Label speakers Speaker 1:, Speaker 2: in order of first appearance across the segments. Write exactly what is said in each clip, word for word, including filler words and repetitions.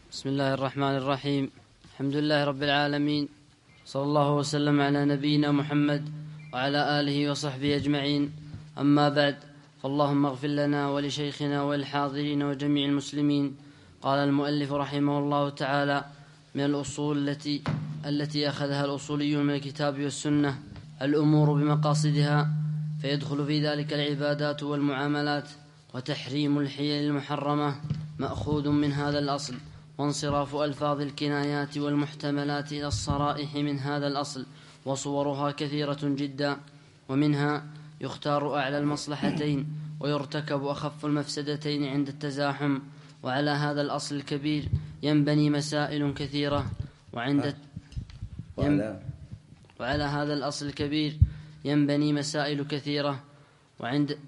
Speaker 1: بسم الله الرحمن الرحيم. الحمد لله رب العالمين، صلى الله وسلم على نبينا محمد وعلى آله وصحبه أجمعين. أما بعد، فاللهم اغفر لنا ولشيخنا والحاضرين وجميع المسلمين. قال المؤلف رحمه الله تعالى: من الأصول التي التي أخذها الأصوليون من الكتاب والسنة الأمور بمقاصدها، فيدخل في ذلك العبادات والمعاملات، وتحريم الحيل المحرمة مأخوذ من هذا الأصل، وانصراف ألفاظ الكنايات والمحتملات إلى الصرائح من هذا الأصل، وصورها كثيرة جدا، ومنها يختار أعلى المصلحتين ويرتكب أخف المفسدتين عند التزاحم. وعلى هذا الأصل الكبير ينبني مسائل كثيرة، وعند
Speaker 2: وعلى,
Speaker 1: وعلى هذا الأصل الكبير ينبني مسائل كثيرة وعند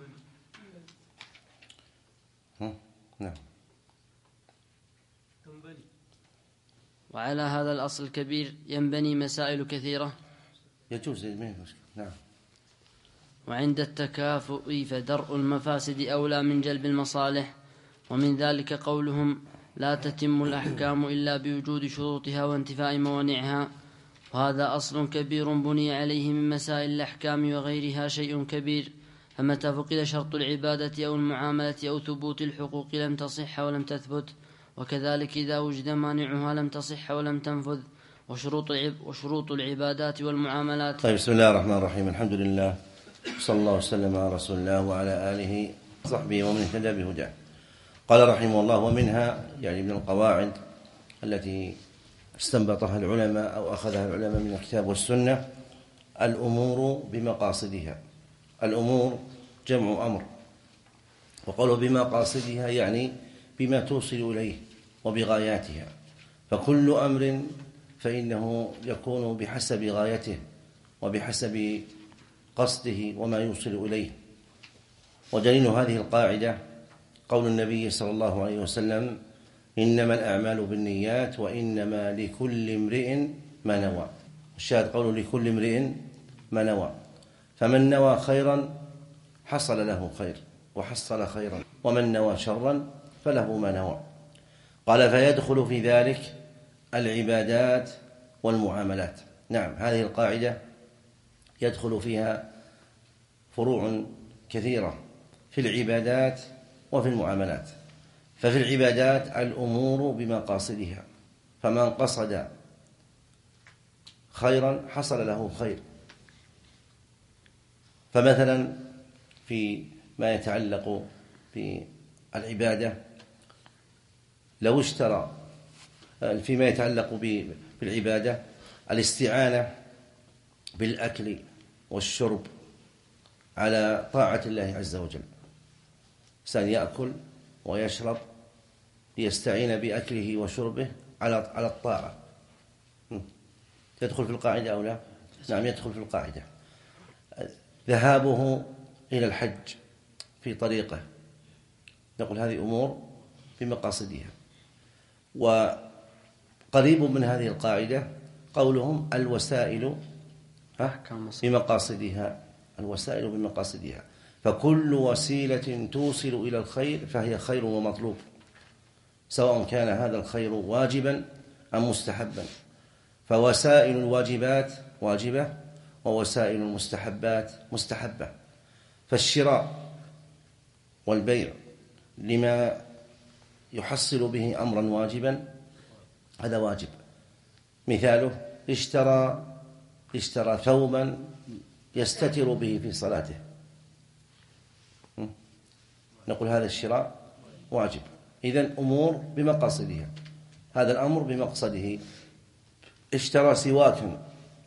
Speaker 2: نعم
Speaker 1: وعلى هذا الأصل الكبير ينبني مسائل كثيرة
Speaker 2: يجوز نعم
Speaker 1: وعند التكافؤ فدرء المفاسد أولى من جلب المصالح. ومن ذلك قولهم: لا تتم الأحكام إلا بوجود شروطها وانتفاء موانعها. وهذا أصل كبير بني عليه من مسائل الأحكام وغيرها شيء كبير، فمتى فقد شرط العبادة أو المعاملة أو ثبوت الحقوق لم تصح ولم تثبت، وكذلك إذا وجد مانعها لم تصح ولم تنفذ. وشروط العب وشروط العبادات والمعاملات.
Speaker 2: طيب، بسم الله الرحمن الرحيم. الحمد لله، صلى الله وسلم على رسول الله وعلى آله وصحبه ومن اهتدى بهداه. قال رحمه الله: ومنها، يعني من القواعد التي استنبطها العلماء أو أخذها العلماء من الكتاب والسنة، الأمور بمقاصدها. الأمور جمع أمر، وقالوا بمقاصدها يعني بما توصل إليه وبغاياتها، فكل أمر فإنه يكون بحسب غايته وبحسب قصده وما يوصل إليه. ودليل هذه القاعدة قول النبي صلى الله عليه وسلم: إنما الأعمال بالنيات وإنما لكل امرئ ما نوى. الشاهد قول لكل امرئ ما نوى، فمن نوى خيرا حصل له خير وحصل خيرا، ومن نوى شرا فله ما نوى. قال: فيدخل في ذلك العبادات والمعاملات. نعم، هذه القاعدة يدخل فيها فروع كثيرة في العبادات وفي المعاملات. ففي العبادات الأمور بمقاصدها، فمن قصد خيرا حصل له خير. فمثلا في ما يتعلق بالعبادة، لو اشترى فيما يتعلق بالعبادة الاستعانة بالأكل والشرب على طاعة الله عز وجل، إنسان يأكل ويشرب ليستعين بأكله وشربه على على الطاعة، يدخل في القاعدة أو لا؟ نعم، يدخل في القاعدة. ذهابه إلى الحج في طريقه، نقول هذه أمور بمقاصدها. وقريب من هذه القاعدة قولهم: الوسائل بمقاصدها. الوسائل بمقاصدها، فكل وسيلة توصل إلى الخير فهي خير ومطلوب، سواء كان هذا الخير واجبا أم مستحبا. فوسائل الواجبات واجبة، ووسائل المستحبات مستحبة. فالشراء والبيع لما يحصل به أمرا واجبا هذا واجب. مثاله: اشترى اشترى ثوبا يستتر به في صلاته، نقول هذا الشراء واجب. إذن أمور بمقاصدها، هذا الأمر بمقصده. اشترى سواك،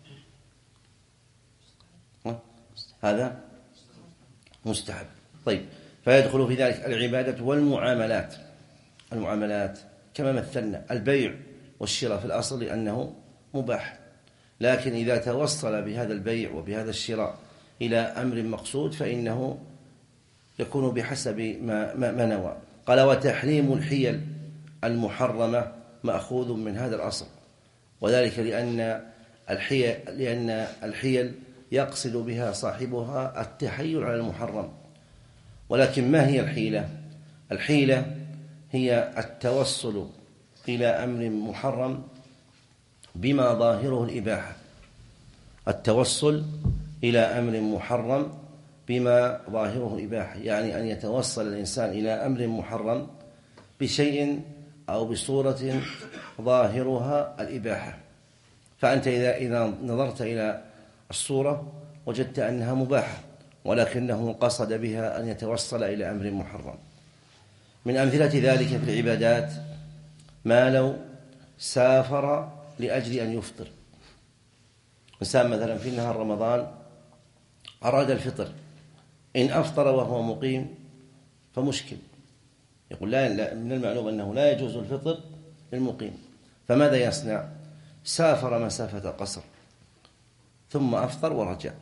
Speaker 2: هذا مستحب. طيب، فيدخل في ذلك العبادة والمعاملات. المعاملات كما مثلنا، البيع والشراء في الأصل أنه مباح، لكن إذا توصل بهذا البيع وبهذا الشراء إلى أمر مقصود فإنه يكون بحسب ما, ما, ما نوى. قال: وتحريم الحيل المحرمة مأخوذ من هذا الأصل، وذلك لأن الحيل, لأن الحيل يقصد بها صاحبها التحيل على المحرم. ولكن ما هي الحيلة؟ الحيلة هي التوصل إلى أمر محرم بما ظاهره الإباحة. التوصل إلى أمر محرم بما ظاهره الإباحة، يعني أن يتوصل الإنسان إلى أمر محرم بشيء أو بصورة ظاهرها الإباحة. فأنت إذا إذا نظرت إلى الصورة وجدت أنها مباحة، ولكنه قصد بها أن يتوصل إلى أمر محرم. من أمثلة ذلك في العبادات ما لو سافر لأجل أن يفطر. إنسان مثلا في نهار رمضان أراد الفطر، إن أفطر وهو مقيم فمشكل، يقول لا, لا من المعلوم أنه لا يجوز الفطر للمقيم، فماذا يصنع؟ سافر مسافة قصر ثم أفطر ورجع.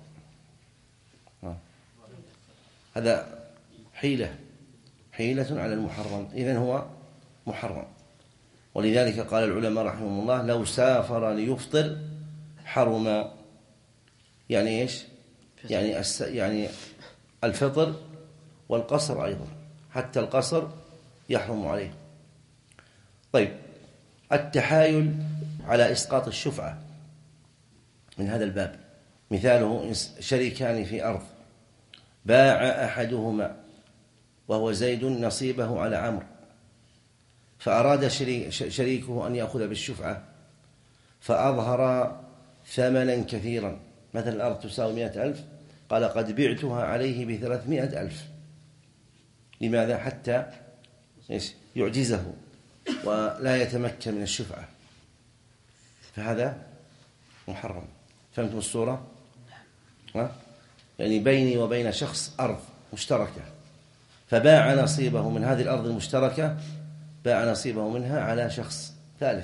Speaker 2: هذا حيلة حيلة على المحرم، إذن هو محرم. ولذلك قال العلماء رحمهم الله لو سافر ليفطر حرم. يعني إيش؟ يعني الس... يعني الفطر والقصر أيضا، حتى القصر يحرم عليه. طيب، التحايل على إسقاط الشفعة من هذا الباب، مثاله شريكان في أرض، باع أحدهما وهو زيد نصيبه على عمرو، فأراد شريكه أن يأخذ بالشفعة فأظهر ثمنا كثيرا، مثلا الأرض تساوي مئة ألف، قال قد بعتها عليه بثلاثمائة ألف. لماذا؟ حتى يعجزه ولا يتمكن من الشفعة، فهذا محرم. فهمتم الصورة؟ ها؟ يعني بيني وبين شخص أرض مشتركة، فباع نصيبه من هذه الأرض المشتركة، باع نصيبه منها على شخص ثالث،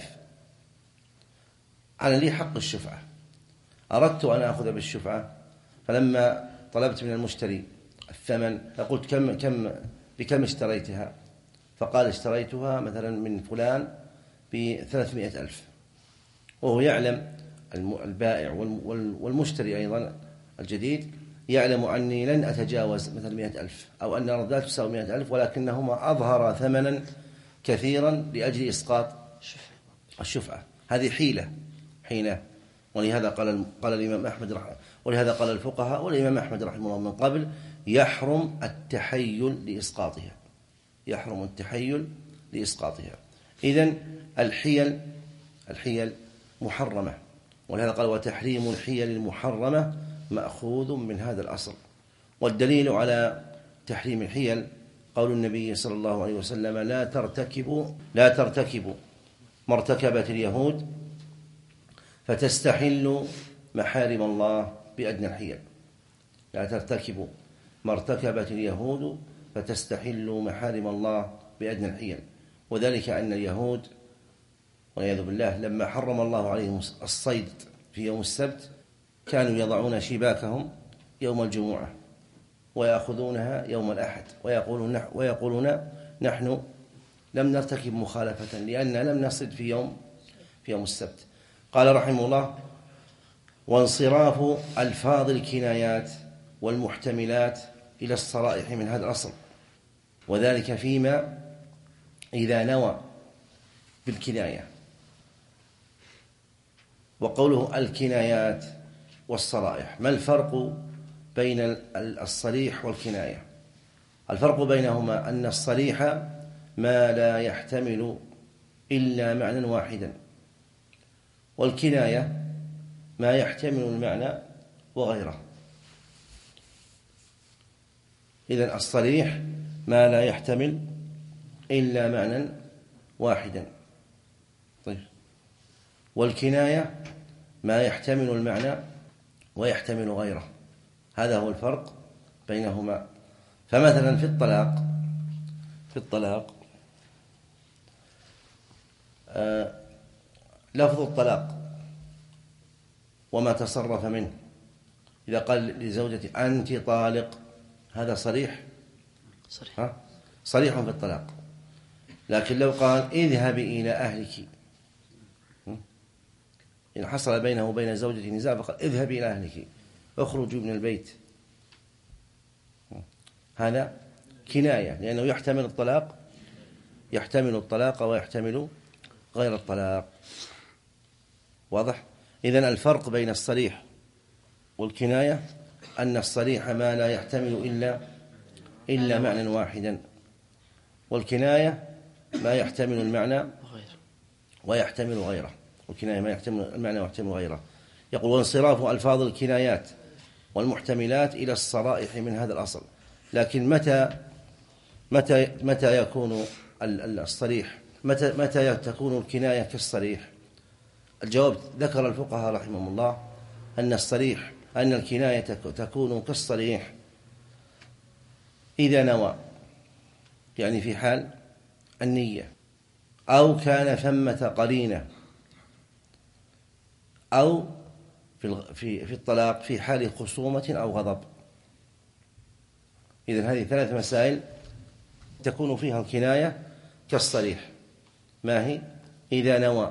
Speaker 2: أنا لي حق الشفعة، أردت أن أخذ بالشفعة، فلما طلبت من المشتري الثمن فقلت كم كم بكم اشتريتها؟ فقال اشتريتها مثلا من فلان بثلاثمائة ألف، وهو يعلم البائع والمشتري أيضا الجديد يعلم أني لن أتجاوز مثلا مئة ألف، أو أن أرض لا تساوي مئة ألف، ولكنهما أظهر ثمنا كثيرا لأجل إسقاط الشفعة. هذه حيلة حيلة ولهذا قال قال الإمام أحمد رحمه ولهذا قال الفقهاء والإمام أحمد رحمه الله من قبل يحرم التحيل لإسقاطها، يحرم التحيل لإسقاطها. إذن الحيل الحيل محرمة، ولهذا قال وتحريم الحيل المحرمة مأخوذ من هذا الأصل. والدليل على تحريم الحيل قول النبي صلى الله عليه وسلم لا ترتكبوا لا ترتكبوا ما ارتكبت اليهود فتستحلوا محارم الله بأدنى الحيل. لا ترتكبوا ما ارتكبت اليهود فتستحلوا محارم الله بأدنى الحيل. وذلك أن اليهود والعياذ بالله لما حرم الله عليهم الصيد في يوم السبت كانوا يضعون شباكهم يوم الجمعة ويأخذونها يوم الأحد، ويقولون ويقولون نحن لم نرتكب مخالفة لأننا لم نصد في يوم في يوم السبت. قال رحمه الله وانصراف ألفاظ الكنايات والمحتملات إلى الصرائح من هذا الأصل، وذلك فيما إذا نوى بالكناية. وقوله الكنايات والصرائح، ما الفرق بين الصريح والكناية؟ الفرق بينهما أن الصريح ما لا يحتمل إلا معنى واحدا، والكناية ما يحتمل المعنى وغيره. إذن الصريح ما لا يحتمل إلا معنى واحدا، طيب، والكناية ما يحتمل المعنى ويحتمل غيره. هذا هو الفرق بينهما. فمثلا في الطلاق في الطلاق آه لفظ الطلاق وما تصرف منه، إذا قال لزوجتي أنت طالق، هذا صريح
Speaker 1: صريح,
Speaker 2: ها؟ صريح في الطلاق. لكن لو قال اذهبي إلى أهلك، إن حصل بينه وبين زوجته نزاع فقال اذهبي إلى أهلك اخرجوا من البيت، هذا كناية، لأنه يحتمل الطلاق يحتمل الطلاق ويحتمل غير الطلاق. واضح؟ إذن الفرق بين الصريح والكناية أن الصريح ما لا يحتمل إلا إلا معنى واحدا، والكناية ما يحتمل المعنى ويحتمل غيره. والكناية ما يحتمل المعنى ويحتمل غيره. يقول: وانصراف ألفاظ الكنايات والمحتملات إلى الصرائح من هذا الأصل. لكن متى متى متى يكون الصريح متى متى تكون الكناية كالصريح؟ الجواب: ذكر الفقهاء رحمهم الله أن الصريح أن الكناية تكون كالصريح إذا نوى، يعني في حال النية، أو كان ثمة قرينة، أو في في الطلاق في حال خصومة أو غضب. إذن هذه ثلاث مسائل تكون فيها الكناية كالصريح. ما هي؟ إذا نوى،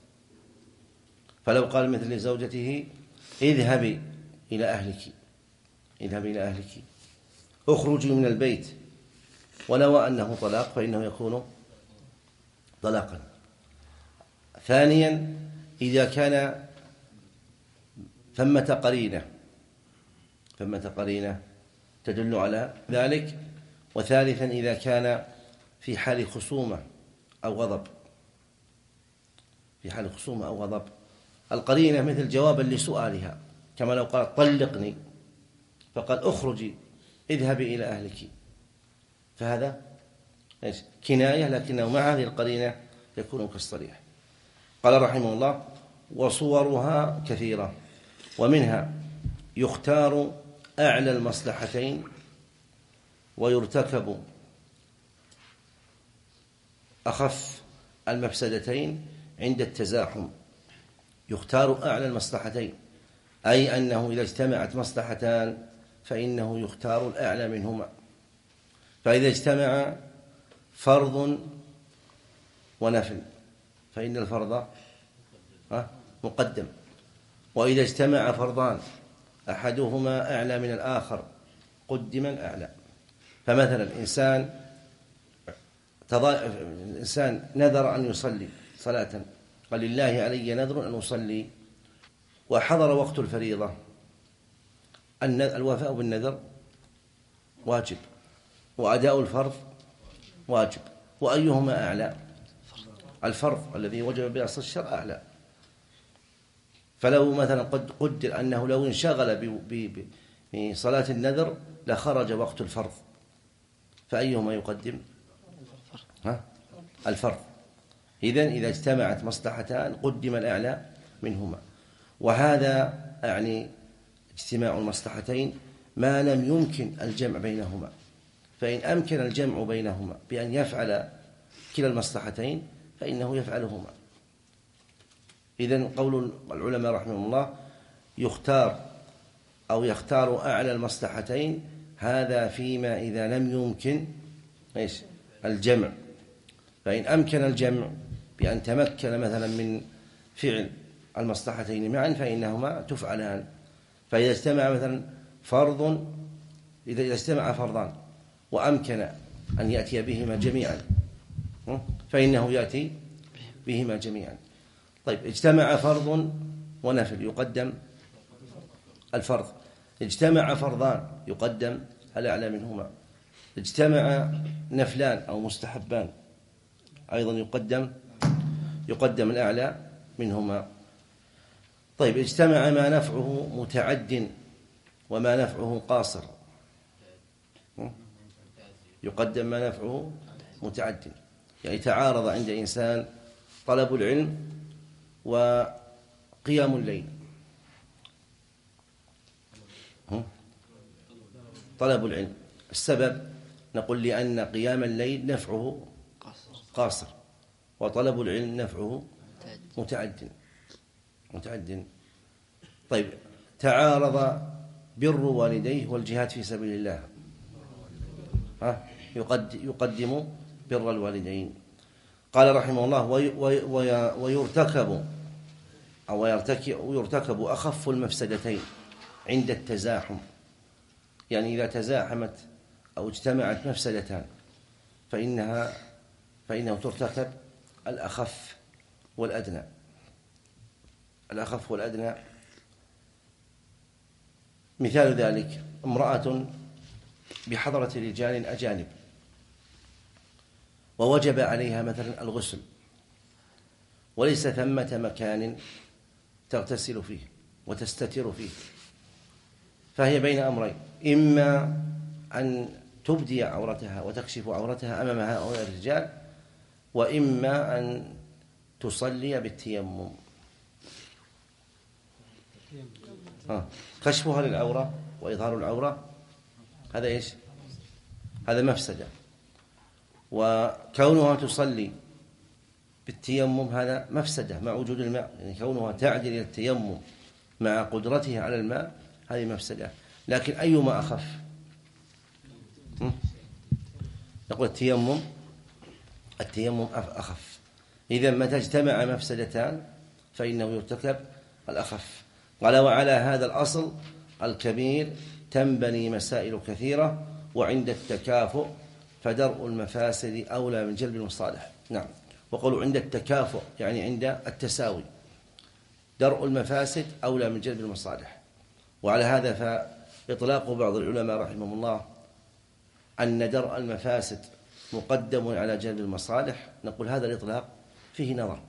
Speaker 2: فلو قال مثل لزوجته: اذهبي إلى أهلك، اذهبي إلى أهلك، اخرجي من البيت، ونوى أنه طلاق، فإنه يكون طلاقا. ثانيا: إذا كان ثمة قرينة ثمة قرينة تدل على ذلك. وثالثا: إذا كان في حال خصومة أو غضب في حال خصومة أو غضب. القرينة مثل جوابا لسؤالها، كما لو قال: طلقني، فقال: اخرجي اذهبي إلى أهلك، فهذا كناية، لكنه مع هذه القرينة يكون كالصريح. قال رحمه الله: وصورها كثيرة، ومنها يختار أعلى المصلحتين ويرتكب أخف المفسدتين عند التزاحم. يختار أعلى المصلحتين، أي أنه إذا اجتمعت مصلحتان فإنه يختار الأعلى منهما. فإذا اجتمع فرض ونفل فإن الفرض مقدم، وإذا اجتمع فرضان أحدهما أعلى من الآخر قدم الأعلى. فمثلا إنسان إنسان نذر أن يصلي صلاة، قال: لله علي نذر أن أصلي، وحضر وقت الفريضة. الوفاء بالنذر واجب، وأداء الفرض واجب، وأيهما أعلى؟ الفرض الذي وجب بأصل الشرع أعلى. فلو مثلا قد قدر أنه لو انشغل بصلاة النذر لخرج وقت الفرض، فأيهما يقدم؟ ها؟ الفرض. إذن إذا اجتمعت مصلحتان قدم الأعلى منهما. وهذا يعني اجتماع المصلحتين ما لم يمكن الجمع بينهما. فإن أمكن الجمع بينهما بأن يفعل كلا المصلحتين فإنه يفعلهما. إذن قول العلماء رحمهم الله: يختار أو يختار أعلى المصلحتين، هذا فيما إذا لم يمكن إيش الجمع. فإن أمكن الجمع بأن تمكن مثلا من فعل المصلحتين معا فإنهما تفعلان. فإذا اجتمع مثلا فرض إذا اجتمع فرضان وأمكن أن يأتي بهما جميعا فإنه يأتي بهما جميعا. طيب، اجتمع فرض ونفل يقدم الفرض. اجتمع فرضان يقدم الأعلى منهما. اجتمع نفلان أو مستحبان أيضا يقدم يقدم الأعلى منهما. طيب، اجتمع ما نفعه متعد وما نفعه قاصر، يقدم ما نفعه متعد. يعني تعارض عند إنسان طلب العلم وقيام الليل. طلب العلم، السبب نقول لأن قيام الليل نفعه قاصر، وطلب العلم نفعه متعد متعد. طيب، تعارض بر والديه والجهاد في سبيل الله، ها يقدم بر الوالدين. قال رحمه الله: ويرتكب أو يرتكب أخف المفسدتين عند التزاحم. يعني إذا تزاحمت أو اجتمعت مفسدتان فإنها فإنه ترتكب الأخف والأدنى. الأخف والأدنى مثال ذلك امرأة بحضرة رجال أجانب ووجب عليها مثلا الغسل وليس ثمة مكان تغتسل فيه وتستتر فيه، فهي بين أمرين: إما أن تبدي عورتها وتكشف عورتها أمام هؤلاء الرجال، وإما أن تصلي بالتيمم. آه. كشفها للعورة وإظهار العورة هذا إيش؟ هذا مفسدة. وكونها تصلي بالتيمم هذا مفسدة مع وجود الماء، يعني كونها تعدل إلى التيمم مع قدرتها على الماء هذه مفسدة. لكن أيما أخف؟ نقول التيمم التيمم أخف. إذا متى اجتمع مفسدتان فإنه يرتكب الأخف. قال: وعلى هذا الأصل الكبير تنبني مسائل كثيرة، وعند التكافؤ فدرء المفاسد أولى من جلب المصالح. نعم، وقالوا عند التكافؤ يعني عند التساوي، درء المفاسد أولى من جلب المصالح. وعلى هذا فإطلاق بعض العلماء رحمهم الله أن درء المفاسد مقدم على جلب المصالح، نقول هذا الإطلاق فيه نظر.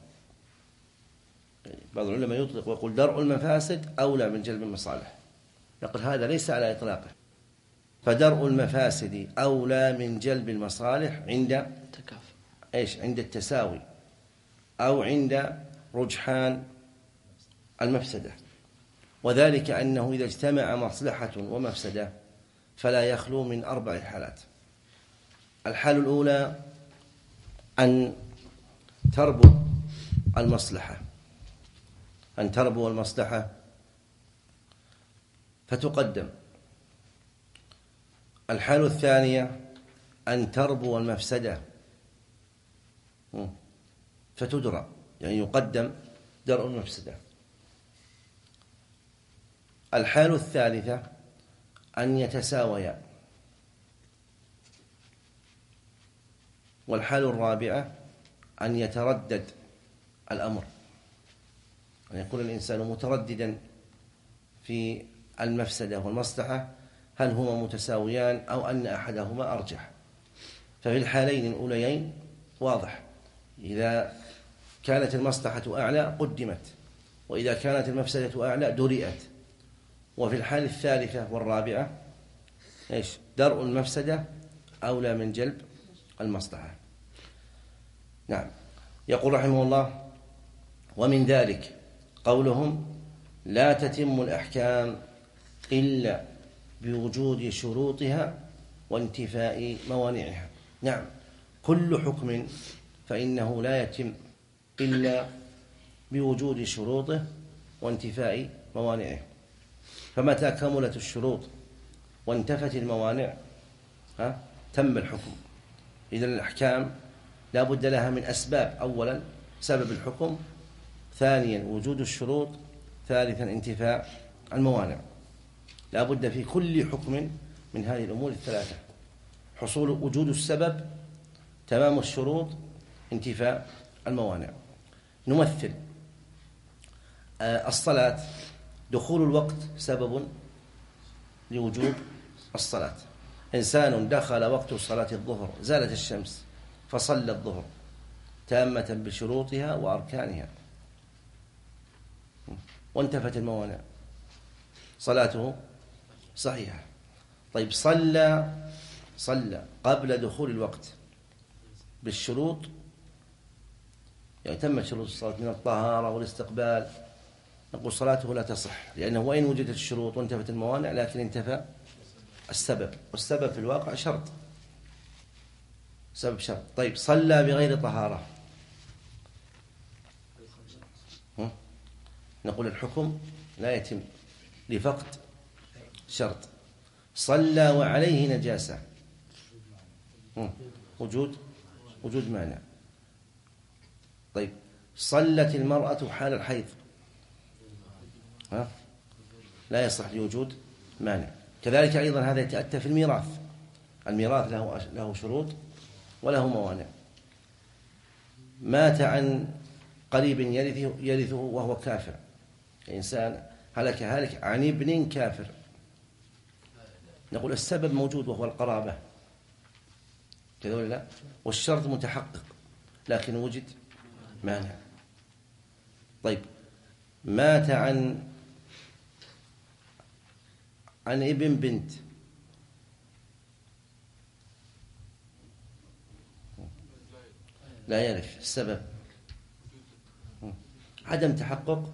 Speaker 2: بعض العلماء يطلق ويقول درء المفاسد أولى من جلب المصالح، نقول هذا ليس على إطلاقه، فدرء المفاسد أولى من جلب المصالح عند إيش؟ عند التساوي أو عند رجحان المفسدة. وذلك أنه إذا اجتمع مصلحة ومفسدة فلا يخلو من أربع حالات. الحال الأولى أن تربو المصلحة أن تربو المصلحة فتقدم. الحال الثانية أن تربو المفسدة فتدرى، يعني يقدم درء المفسدة. الحال الثالثة أن يتساويا. والحال الرابعة أن يتردد الأمر، أن يكون الإنسان مترددا في المفسدة والمصلحة، هل هما متساويان أو أن أحدهما أرجح. ففي الحالين الأوليين واضح، إذا كانت المصلحة أعلى قدمت، وإذا كانت المفسدة أعلى درئت. وفي الحال الثالثة والرابعة إيش؟ درء المفسدة أولى من جلب المصلحة. نعم. يقول رحمه الله: ومن ذلك قولهم لا تتم الأحكام إلا بوجود شروطها وانتفاء موانعها. نعم، كل حكم فإنه لا يتم إلا بوجود شروطه وانتفاء موانعه. فمتى كملت الشروط وانتفت الموانع ها تم الحكم. إذن الأحكام لا بد لها من أسباب: أولا سبب الحكم، ثانيا وجود الشروط، ثالثا انتفاء الموانع. لا بد في كل حكم من هذه الأمور الثلاثة: حصول وجود السبب، تمام الشروط، انتفاء الموانع. نمثل الصلاة، دخول الوقت سبب لوجوب الصلاة. إنسان دخل وقت صلاة الظهر، زالت الشمس فصلى الظهر تامة بشروطها وأركانها وانتفت الموانع، صلاته صحيحة. طيب صلى صلى قبل دخول الوقت بالشروط، يعني تمت شروط الصلاة من الطهارة والاستقبال، نقول صلاته لا تصح، لأنه وإن وجدت الشروط وانتفت الموانع لكن انتفى السبب، والسبب في الواقع شرط، سبب شرط. طيب صلى بغير طهارة، نقول الحكم لا يتم لفقد شرط. صلى وعليه نجاسة، وجود وجود مانع. طيب صلت المرأة حال الحيض، ها لا يصح لوجود مانع. كذلك أيضا هذا يتأتى في الميراث، الميراث له له شروط وله موانع. مات عن قريب يرثه, يرثه وهو كافر، إنسان هلك هالك عن ابن كافر، نقول السبب موجود وهو القرابة كذا ولا لا؟ والشرط متحقق لكن وجد مانع. طيب مات عن عن ابن بنت، لا يعرف السبب، عدم تحقق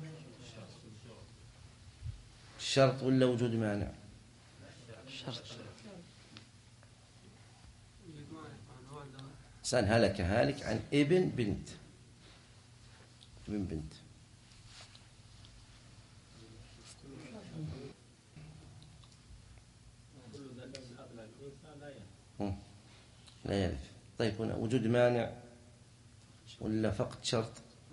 Speaker 2: الشرط ولا وجود مانع؟
Speaker 1: الشرط.
Speaker 2: إنسان هلك هالك عن ابن بنت، ابن بنت لا يعرف. طيب هنا وجود مانع ولا فقد شرط؟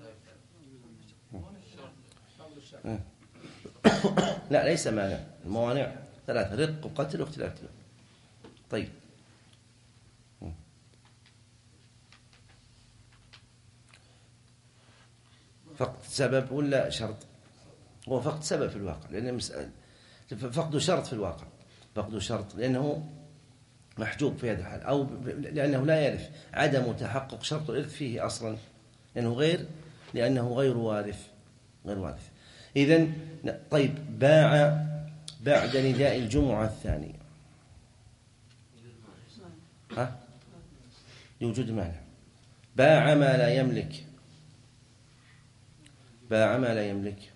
Speaker 2: لا ليس مانع، الموانع ثلاثة: رق وقتل واختلاف دين. طيب فقد سبب ولا شرط؟ هو فقد سبب في الواقع، لأنه مسألة فقد شرط في الواقع، فقد شرط لأنه محجوب في هذا الحال، أو لأنه لا يعرف، عدم تحقق شرط الإرث فيه أصلا لأنه غير لأنه غير وارث، غير وارث. إذن طيب باع بعد نداء الجمعة الثانية، ها يوجد مانع. باع ما لا يملك، باع ما لا يملك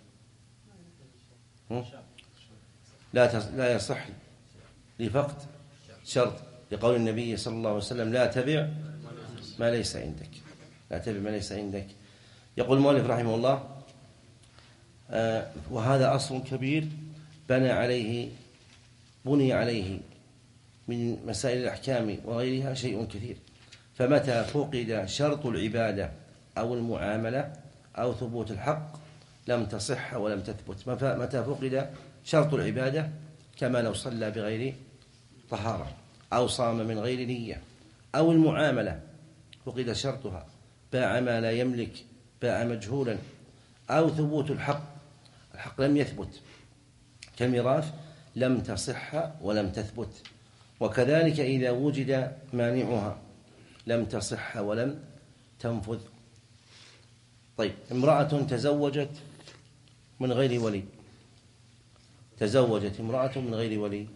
Speaker 2: لا لا يصح لفقد شرط، لقول النبي صلى الله عليه وسلم: لا تبع ما ليس عندك، لا تبع ما ليس عندك. يقول المؤلف رحمه الله: آه وهذا أصل كبير بنى عليه بني عليه من مسائل الأحكام وغيرها شيء كثير، فمتى فقد شرط العبادة أو المعاملة أو ثبوت الحق لم تصح ولم تثبت. متى فقد شرط العبادة كما لو صلى بغير طهارة أو صام من غير نية، أو المعاملة فقد شرطها، باع ما لا يملك، باع مجهولا، أو ثبوت الحق، الحق لم يثبت كالميراث لم تصح ولم تثبت. وكذلك إذا وجد مانعها لم تصح ولم تنفذ. طيب امرأة تزوجت من غير ولي، تزوجت امرأة من غير ولي،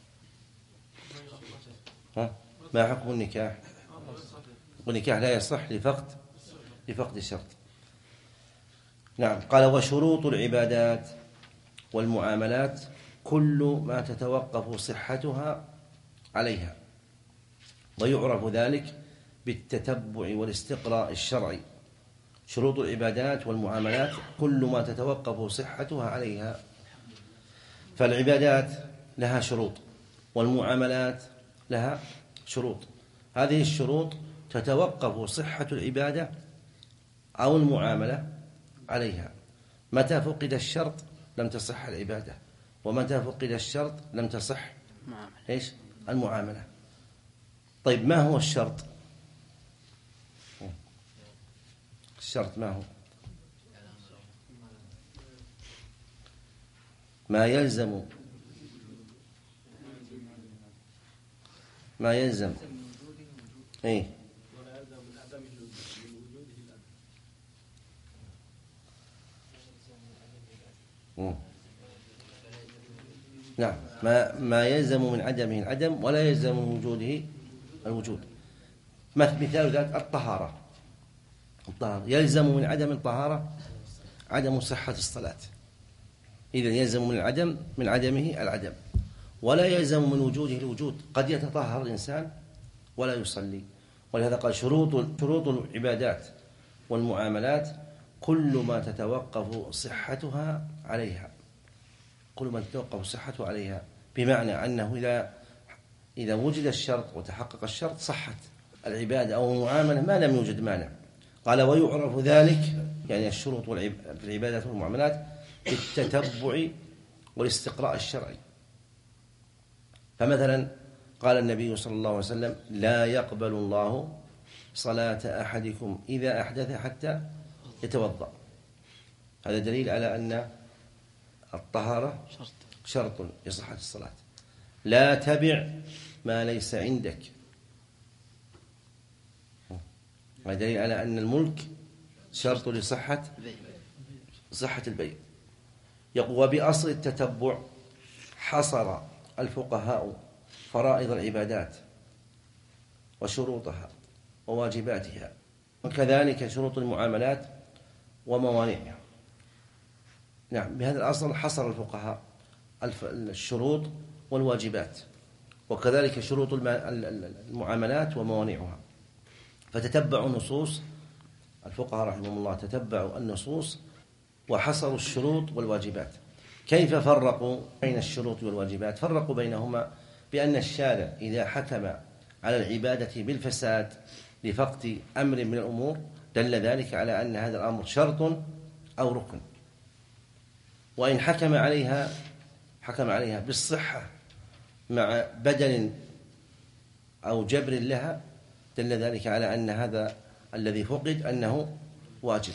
Speaker 2: ها ما حكم النكاح؟ والنكاح لا يصح لفقد لفقد الشرط. نعم. قال: وشروط العبادات والمعاملات كل ما تتوقف صحتها عليها، ويعرف ذلك بالتتبع والاستقراء الشرعي. شروط العبادات والمعاملات كل ما تتوقف صحتها عليها، فالعبادات لها شروط والمعاملات لها شروط. هذه الشروط تتوقف صحة العبادة أو المعاملة عليها. متى فقد الشرط لم تصح العبادة، ومتى فقد الشرط لم تصح إيش؟ المعاملة. طيب ما هو الشرط؟ الشرط ما هو؟ ما يلزم ما يلزم ايه نعم. ما ما يلزم من عدمه العدم ولا يلزم من وجوده الوجود. مثال ذلك الطهارة. الطهارة يلزم من عدم الطهارة عدم صحة الصلاة، إذن يلزم من العدم من عدمه العدم، ولا يلزم من وجوده الوجود. قد يتطهر الإنسان ولا يصلي. ولهذا قال: شروط شروط العبادات والمعاملات كل ما تتوقف صحتها عليها، كل ما تتوقف صحته عليها، بمعنى أنه إذا إذا وجد الشرط وتحقق الشرط صحت العبادة أو المعاملة ما لم يوجد مانع. قال: ويعرف ذلك، يعني الشروط في العبادات والمعاملات، بالتتبع والاستقراء الشرعي. فمثلا قال النبي صلى الله عليه وسلم: لا يقبل الله صلاة أحدكم إذا أحدث حتى يتوضأ. هذا دليل على أن الطهارة شرط لصحة الصلاة. لا تبع ما ليس عندك. هذا دليل على أن الملك شرط لصحة صحة البيع. يقول وبأصل التتبع حصر الفقهاء فرائض العبادات وشروطها وواجباتها، وكذلك شروط المعاملات وموانعها. نعم، بهذا الأصل حصر الفقهاء الشروط والواجبات، وكذلك شروط المعاملات وموانعها. فتتبعوا النصوص، الفقهاء رحمهم الله تتبعوا النصوص وحصروا الشروط والواجبات. كيف فرقوا بين الشروط والواجبات؟ فرقوا بينهما بأن الشارع إذا حكم على العبادة بالفساد لفقد أمر من الأمور دل ذلك على أن هذا الأمر شرط أو ركن، وإن حكم عليها حكم عليها بالصحة مع بدل أو جبر لها دل ذلك على أن هذا الذي فقد أنه واجب.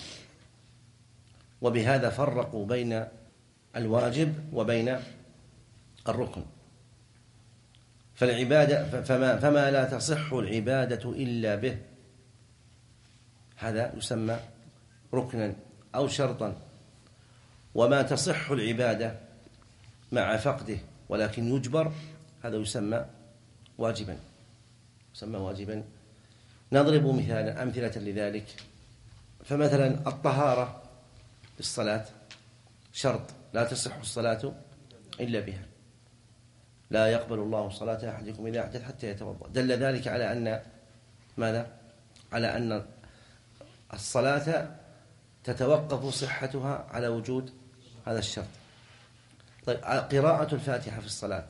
Speaker 2: وبهذا فرقوا بين الواجب وبين الركن. فالعبادة فما, فما لا تصح العبادة إلا به هذا يسمى ركنا أو شرطا، وما تصح العبادة مع فقده ولكن يجبر هذا يسمى واجبا يسمى واجبا. نضرب مثالا أمثلة لذلك. فمثلا الطهارة للصلاة شرط لا تصح الصلاة إلا بها. لا يقبل الله صلاة أحدكم إذا أحدث حتى يتوضأ. دل ذلك على أن ماذا؟ على أن الصلاة تتوقف صحتها على وجود هذا الشرط. طيب قراءة الفاتحة في الصلاة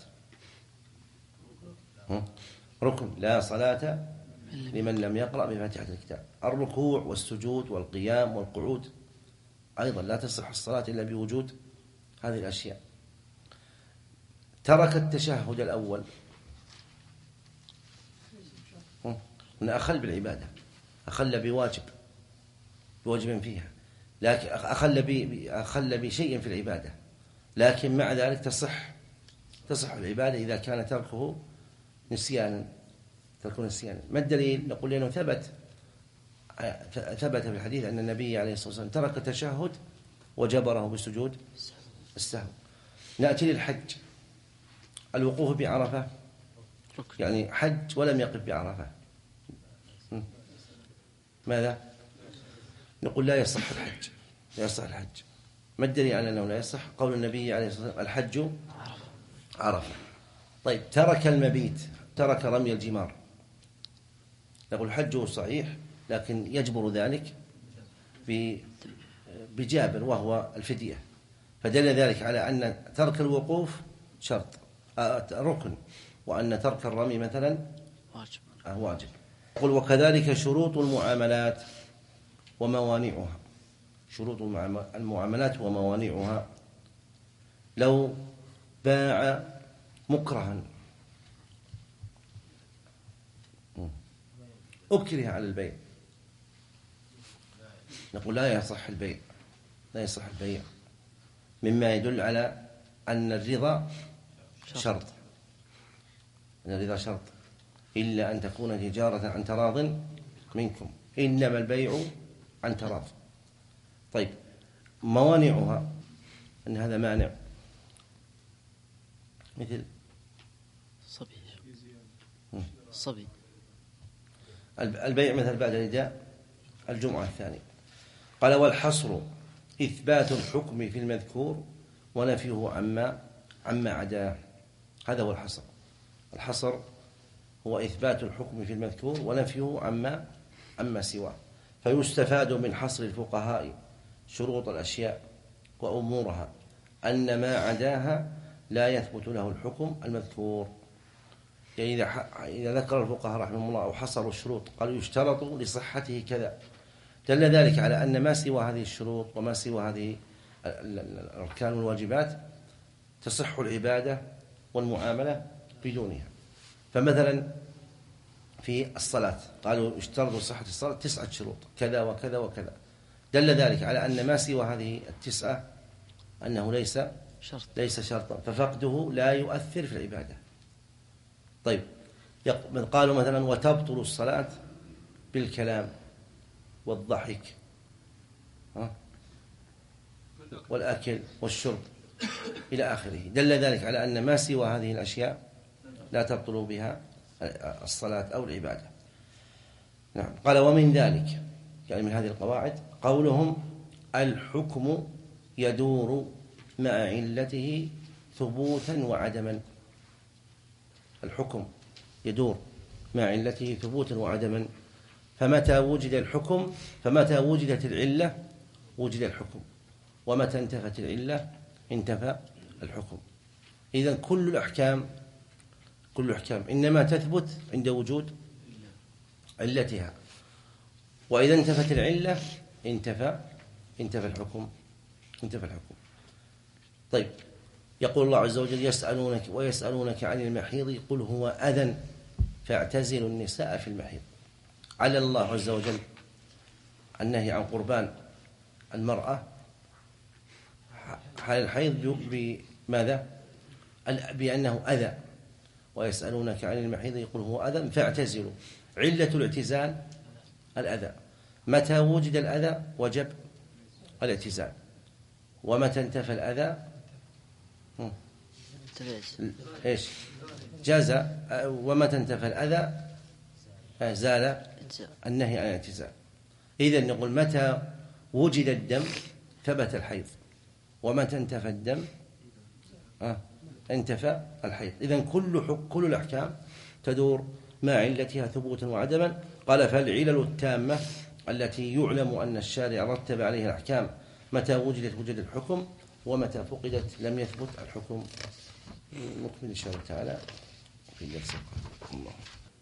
Speaker 2: ركن، لا صلاة لمن لم يقرأ بفاتحة الكتاب. الركوع والسجود والقيام والقعود أيضا لا تصح الصلاة إلا بوجود هذه الأشياء. ترك التشهد الأول هنا أخل بالعبادة، أخل بواجب بواجب فيها، لكن أخل أخل بشيء في العبادة، لكن مع ذلك تصح تصح العبادة إذا كان تركه نسيانا تركه نسيانا. ما الدليل؟ نقول لأنه ثبت ثبت في الحديث أن النبي عليه الصلاة والسلام ترك التشهد وجبره بسجود السهو. نأتي للحج. الوقوف بعرفة يعني حج ولم يقف بعرفة ماذا؟ نقول لا يصح الحج لا يصح الحج. ما الدليل على أنه لا يصح؟ قول النبي عليه الصلاة والسلام الحج عرفة. طيب ترك المبيت، ترك رمي الجمار، نقول حجه صحيح لكن يجبر ذلك بجابر وهو الفدية. فدل ذلك على أن ترك الوقوف شرط ركن، وأن ترك الرمي مثلا واجب واجب. قل وكذلك شروط المعاملات وموانعها. شروط المعاملات وموانعها. لو باع مكرها أكره على البيع نقول لا يصح البيع لا يصح البيع مما يدل على أن الرضا شرط أن الرضا شرط إلا أن تكون تجارة عن تراض منكم إنما البيع عن تراض. طيب موانعها أن هذا مانع مثل
Speaker 1: الصبي الصبي
Speaker 2: البيع مثل بعد النداء الجمعة الثانية. قال والحصر إثبات الحكم في المذكور ونفيه عما عما عداه. هذا هو الحصر. الحصر هو إثبات الحكم في المذكور ونفيه عما عما سواه. فيستفاد من حصر الفقهاء شروط الأشياء وأمورها أن ما عداها لا يثبت له الحكم المذكور. يعني إذا إذا ذكر الفقهاء رحمهم الله أو حصروا الشروط قالوا يشترط لصحته كذا، دل ذلك على أن ما سوى هذه الشروط وما سوى هذه الأركان والواجبات تصح العبادة والمعاملة بدونها. فمثلا في الصلاة قالوا اشترطوا صحة الصلاة تسعة شروط كذا وكذا وكذا، دل ذلك على أن ما سوى هذه التسعة أنه ليس
Speaker 1: شرط
Speaker 2: ليس شرطا، ففقده لا يؤثر في العبادة. طيب، قالوا مثلا وتبطل الصلاة بالكلام والضحك والأكل والشرب إلى آخره. دل ذلك على أن ما سوى هذه الأشياء لا تبطل بها الصلاة أو العبادة. نعم. قال ومن ذلك، يعني من هذه القواعد، قولهم الحكم يدور مع علته ثبوتا وعدما. الحكم يدور مع علته ثبوتا وعدما، فمتى وجد الحكم فمتى وجدت العلة وجد الحكم، ومتى انتفت العلة انتفى الحكم. إذن كل الأحكام كل الأحكام إنما تثبت عند وجود علتها، وإذا انتفت العلة انتفى انتفى الحكم انتفى الحكم. طيب، يقول الله عز وجل يسألونك ويسألونك عن المحيض قل هو أذى فاعتزلوا النساء في المحيض. علل الله عز وجل النهي عن قربان المرأة حال الحيض بماذا؟ بأنه أذى. ويسألونك عن المحيض يقول هو أذى فاعتزلوا. علة الاعتزال الأذى. متى وجد الأذى وجب الاعتزال، ومتى انتفى الأذى إيش جاز، ومتى انتفى الأذى زال النهي عن الاعتزال. إذن نقول متى وجد الدم ثبت الحيض، ومتى انتفى الدم انتفى الحيض. إذن كل كل الأحكام تدور مع علتها ثبوتا وعدما. قال فالعلل التامة التي يعلم أن الشارع رتب عليها الأحكام متى وجدت وجد الحكم، ومتى فقدت لم يثبت الحكم. نكمل إن شاء الله تعالى في الدرس القادم. الله